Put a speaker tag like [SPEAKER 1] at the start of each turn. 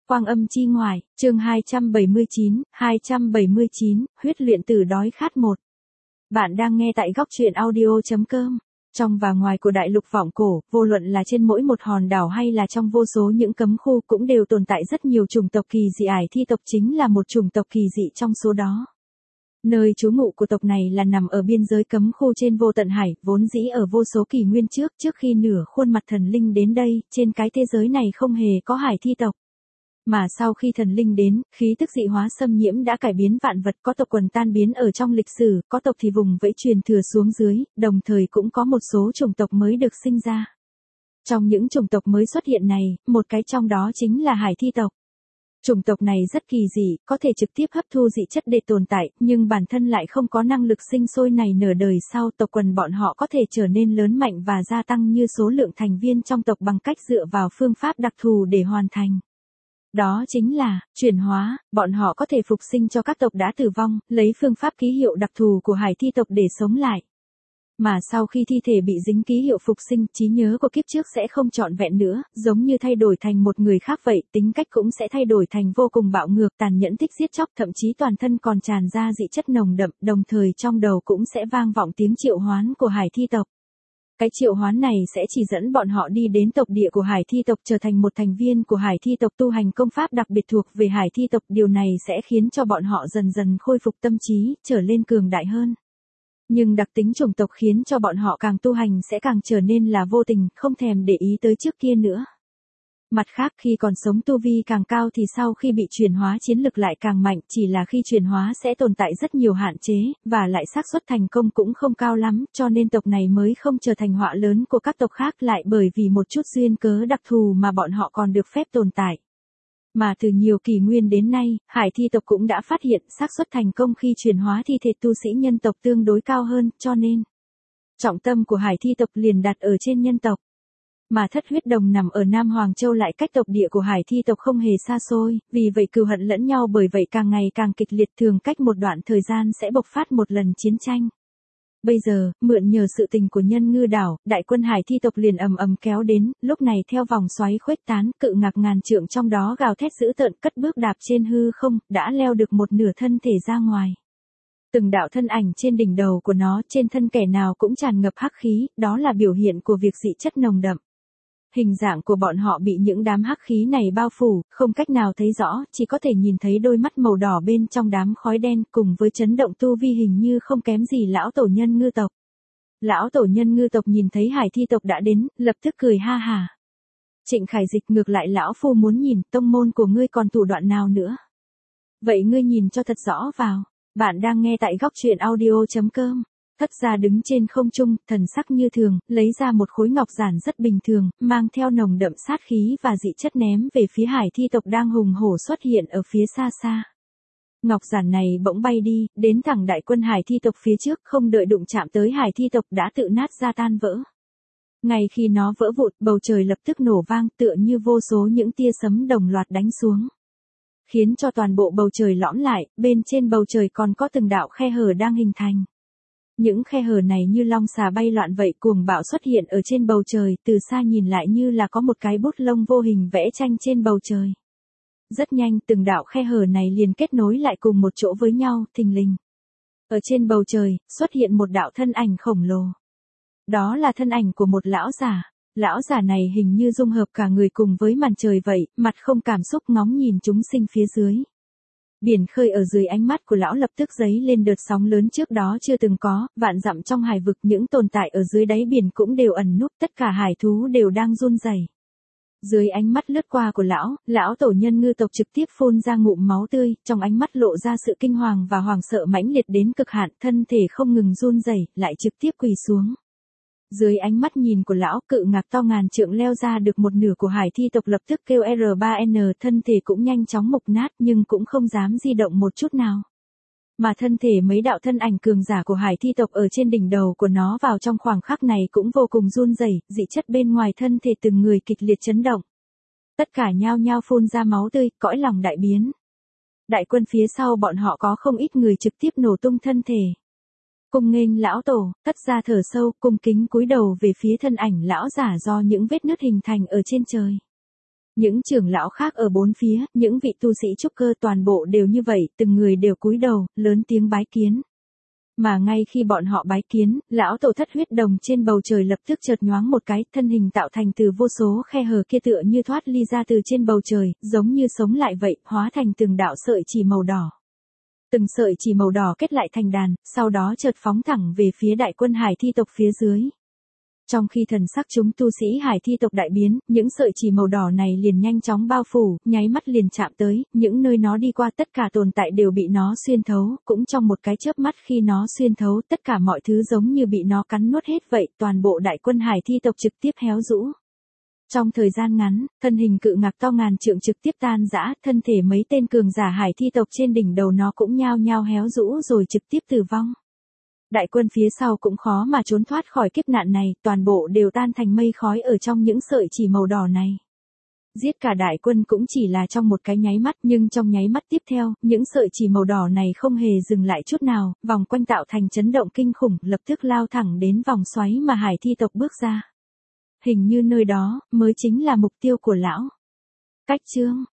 [SPEAKER 1] Quang Âm Chi Ngoại, chương 279, huyết luyện tử đói khát 1. Bạn đang nghe tại góc truyện audio.com. Trong và ngoài của đại lục vọng cổ, vô luận là trên mỗi một hòn đảo hay là trong vô số những cấm khu cũng đều tồn tại rất nhiều chủng tộc kỳ dị. Ải thi tộc chính là một chủng tộc kỳ dị trong số đó. Nơi trú ngụ của tộc này là nằm ở biên giới cấm khu trên vô tận hải, vốn dĩ ở vô số kỷ nguyên trước khi nửa khuôn mặt thần linh đến đây, trên cái thế giới này không hề có hải thi tộc. Mà sau khi thần linh đến, khí tức dị hóa xâm nhiễm đã cải biến vạn vật, có tộc quần tan biến ở trong lịch sử, có tộc thì vùng vẫy truyền thừa xuống dưới, đồng thời cũng có một số chủng tộc mới được sinh ra. Trong những chủng tộc mới xuất hiện này, một cái trong đó chính là hải thi tộc. Chủng tộc này rất kỳ dị, có thể trực tiếp hấp thu dị chất để tồn tại, nhưng bản thân lại không có năng lực sinh sôi nảy nở đời sau. Tộc quần bọn họ có thể trở nên lớn mạnh và gia tăng như số lượng thành viên trong tộc bằng cách dựa vào phương pháp đặc thù để hoàn thành. Đó chính là chuyển hóa. Bọn họ có thể phục sinh cho các tộc đã tử vong, lấy phương pháp ký hiệu đặc thù của hải thi tộc để sống lại. Mà sau khi thi thể bị dính ký hiệu phục sinh, trí nhớ của kiếp trước sẽ không trọn vẹn nữa, giống như thay đổi thành một người khác vậy, tính cách cũng sẽ thay đổi thành vô cùng bạo ngược, tàn nhẫn, thích giết chóc, thậm chí toàn thân còn tràn ra dị chất nồng đậm, đồng thời trong đầu cũng sẽ vang vọng tiếng triệu hoán của hải thi tộc. Cái triệu hoán này sẽ chỉ dẫn bọn họ đi đến tộc địa của hải thi tộc, trở thành một thành viên của hải thi tộc, tu hành công pháp đặc biệt thuộc về hải thi tộc. Điều này sẽ khiến cho bọn họ dần dần khôi phục tâm trí, trở lên cường đại hơn. Nhưng đặc tính chủng tộc khiến cho bọn họ càng tu hành sẽ càng trở nên là vô tình, không thèm để ý tới trước kia nữa. Mặt khác, khi còn sống tu vi càng cao thì sau khi bị chuyển hóa chiến lực lại càng mạnh, chỉ là khi chuyển hóa sẽ tồn tại rất nhiều hạn chế, và lại xác suất thành công cũng không cao lắm, cho nên tộc này mới không trở thành họa lớn của các tộc khác, lại bởi vì một chút duyên cớ đặc thù mà bọn họ còn được phép tồn tại. Mà từ nhiều kỷ nguyên đến nay, hải thi tộc cũng đã phát hiện xác suất thành công khi chuyển hóa thi thể tu sĩ nhân tộc tương đối cao hơn, cho nên trọng tâm của hải thi tộc liền đặt ở trên nhân tộc. Mà thất huyết đồng nằm ở Nam Hoàng Châu lại cách tộc địa của hải thi tộc không hề xa xôi, vì vậy cừu hận lẫn nhau, bởi vậy càng ngày càng kịch liệt, thường cách một đoạn thời gian sẽ bộc phát một lần chiến tranh. Bây giờ, mượn nhờ sự tình của Nhân Ngư đảo, đại quân hải thi tộc liền ầm ầm kéo đến, lúc này theo vòng xoáy khuếch tán, cự ngạc ngàn trượng trong đó gào thét dữ tợn, cất bước đạp trên hư không, đã leo được một nửa thân thể ra ngoài. Từng đạo thân ảnh trên đỉnh đầu của nó, trên thân kẻ nào cũng tràn ngập hắc khí, đó là biểu hiện của việc dị chất nồng đậm. Hình dạng của bọn họ bị những đám hắc khí này bao phủ, không cách nào thấy rõ, chỉ có thể nhìn thấy đôi mắt màu đỏ bên trong đám khói đen, cùng với chấn động tu vi hình như không kém gì lão tổ Nhân Ngư tộc. Lão tổ Nhân Ngư tộc nhìn thấy hải thi tộc đã đến, lập tức cười ha hả. Trịnh Khải Dịch, ngược lại lão phu muốn nhìn tông môn của ngươi còn thủ đoạn nào nữa. Vậy ngươi nhìn cho thật rõ vào. Bạn đang nghe tại góc truyện audio.com. Thất gia đứng trên không trung, thần sắc như thường, lấy ra một khối ngọc giản rất bình thường, mang theo nồng đậm sát khí và dị chất ném về phía hải thi tộc đang hùng hổ xuất hiện ở phía xa xa. Ngọc giản này bỗng bay đi, đến thẳng đại quân hải thi tộc phía trước, không đợi đụng chạm tới hải thi tộc đã tự nát ra tan vỡ. Ngay khi nó vỡ vụn, bầu trời lập tức nổ vang, tựa như vô số những tia sấm đồng loạt đánh xuống, khiến cho toàn bộ bầu trời lõm lại, bên trên bầu trời còn có từng đạo khe hở đang hình thành. Những khe hở này như long xà bay loạn vậy, cuồng bạo xuất hiện ở trên bầu trời, từ xa nhìn lại như là có một cái bút lông vô hình vẽ tranh trên bầu trời. Rất nhanh, từng đạo khe hở này liền kết nối lại cùng một chỗ với nhau, thình lình. Ở trên bầu trời, xuất hiện một đạo thân ảnh khổng lồ. Đó là thân ảnh của một lão giả. Lão giả này hình như dung hợp cả người cùng với màn trời vậy, mặt không cảm xúc ngóng nhìn chúng sinh phía dưới. Biển khơi ở dưới ánh mắt của lão lập tức dấy lên đợt sóng lớn trước đó chưa từng có, vạn dặm trong hải vực những tồn tại ở dưới đáy biển cũng đều ẩn núp, tất cả hải thú đều đang run rẩy. Dưới ánh mắt lướt qua của lão tổ Nhân Ngư tộc trực tiếp phun ra ngụm máu tươi, trong ánh mắt lộ ra sự kinh hoàng và hoảng sợ mãnh liệt đến cực hạn, thân thể không ngừng run rẩy, lại trực tiếp quỳ xuống. Dưới ánh mắt nhìn của lão, cự ngạc to ngàn trượng leo ra được một nửa của hải thi tộc lập tức kêu R3N, thân thể cũng nhanh chóng mục nát nhưng cũng không dám di động một chút nào. Mà thân thể mấy đạo thân ảnh cường giả của hải thi tộc ở trên đỉnh đầu của nó vào trong khoảng khắc này cũng vô cùng run rẩy, dị chất bên ngoài thân thể từng người kịch liệt chấn động. Tất cả nhao nhao phun ra máu tươi, cõi lòng đại biến. Đại quân phía sau bọn họ có không ít người trực tiếp nổ tung thân thể. Cùng nghênh lão tổ, thất gia thở sâu, cung kính cúi đầu về phía thân ảnh lão giả do những vết nứt hình thành ở trên trời. Những trưởng lão khác ở bốn phía, những vị tu sĩ trúc cơ toàn bộ đều như vậy, từng người đều cúi đầu, lớn tiếng bái kiến. Mà ngay khi bọn họ bái kiến, lão tổ thất huyết đồng trên bầu trời lập tức chợt nhoáng một cái, thân hình tạo thành từ vô số khe hở kia tựa như thoát ly ra từ trên bầu trời, giống như sống lại vậy, hóa thành từng đạo sợi chỉ màu đỏ. Từng sợi chỉ màu đỏ kết lại thành đàn, sau đó chợt phóng thẳng về phía đại quân hải thi tộc phía dưới. Trong khi thần sắc chúng tu sĩ hải thi tộc đại biến, những sợi chỉ màu đỏ này liền nhanh chóng bao phủ, nháy mắt liền chạm tới, những nơi nó đi qua tất cả tồn tại đều bị nó xuyên thấu, cũng trong một cái chớp mắt khi nó xuyên thấu tất cả mọi thứ giống như bị nó cắn nuốt hết vậy, toàn bộ đại quân hải thi tộc trực tiếp héo rũ. Trong thời gian ngắn, thân hình cự ngạc to ngàn trượng trực tiếp tan rã, thân thể mấy tên cường giả hải thi tộc trên đỉnh đầu nó cũng nhao nhao héo rũ rồi trực tiếp tử vong. Đại quân phía sau cũng khó mà trốn thoát khỏi kiếp nạn này, toàn bộ đều tan thành mây khói ở trong những sợi chỉ màu đỏ này. Giết cả đại quân cũng chỉ là trong một cái nháy mắt, nhưng trong nháy mắt tiếp theo, những sợi chỉ màu đỏ này không hề dừng lại chút nào, vòng quanh tạo thành chấn động kinh khủng, lập tức lao thẳng đến vòng xoáy mà hải thi tộc bước ra. Hình như nơi đó mới chính là mục tiêu của lão. Cách chương